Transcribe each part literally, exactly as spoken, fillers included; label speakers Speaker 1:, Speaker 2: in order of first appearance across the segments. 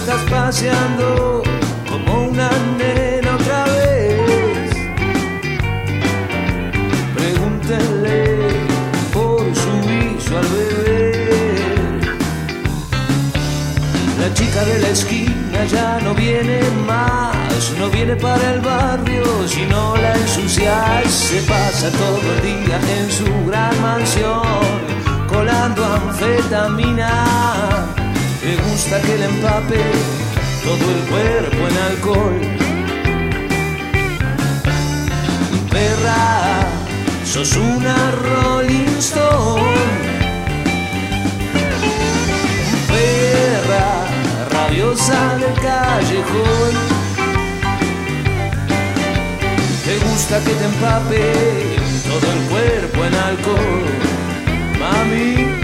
Speaker 1: estás paseando como una nena otra vez. Pregúntenle por su viso al bebé. La chica de la esquina ya no viene más, no viene para el barrio si no la ensucias. Se pasa todo el día en su gran mansión colando anfetamina. Le gusta que le empape todo el cuerpo en alcohol. Perra, sos una Rolling Stone. Perra, rabiosa del callejón. Te gusta que te empape todo el cuerpo en alcohol, mami.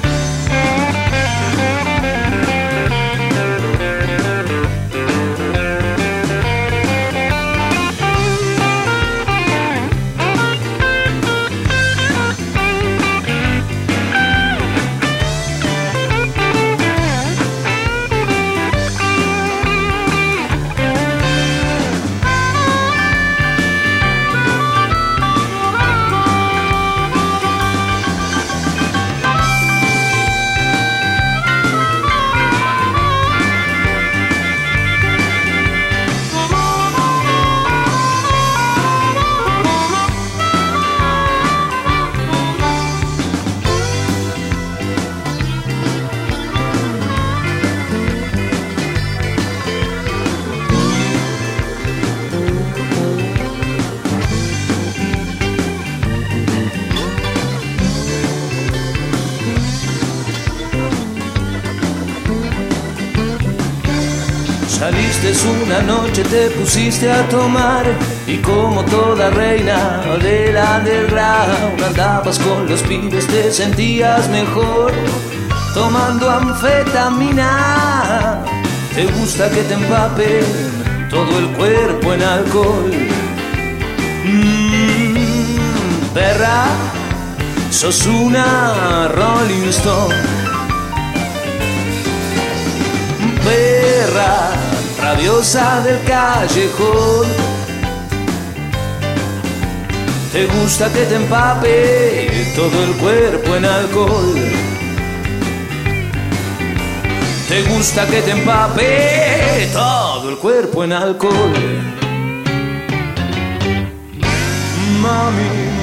Speaker 1: Saliste una noche, te pusiste a tomar y como toda reina del underground andabas con los pibes, te sentías mejor tomando anfetamina. Te gusta que te empape todo el cuerpo en alcohol. Mmm, perra, sos una Rolling Stone. Perra, rabiosa del callejón. Te gusta que te empape todo el cuerpo en alcohol. Te gusta que te empape todo el cuerpo en alcohol, mami.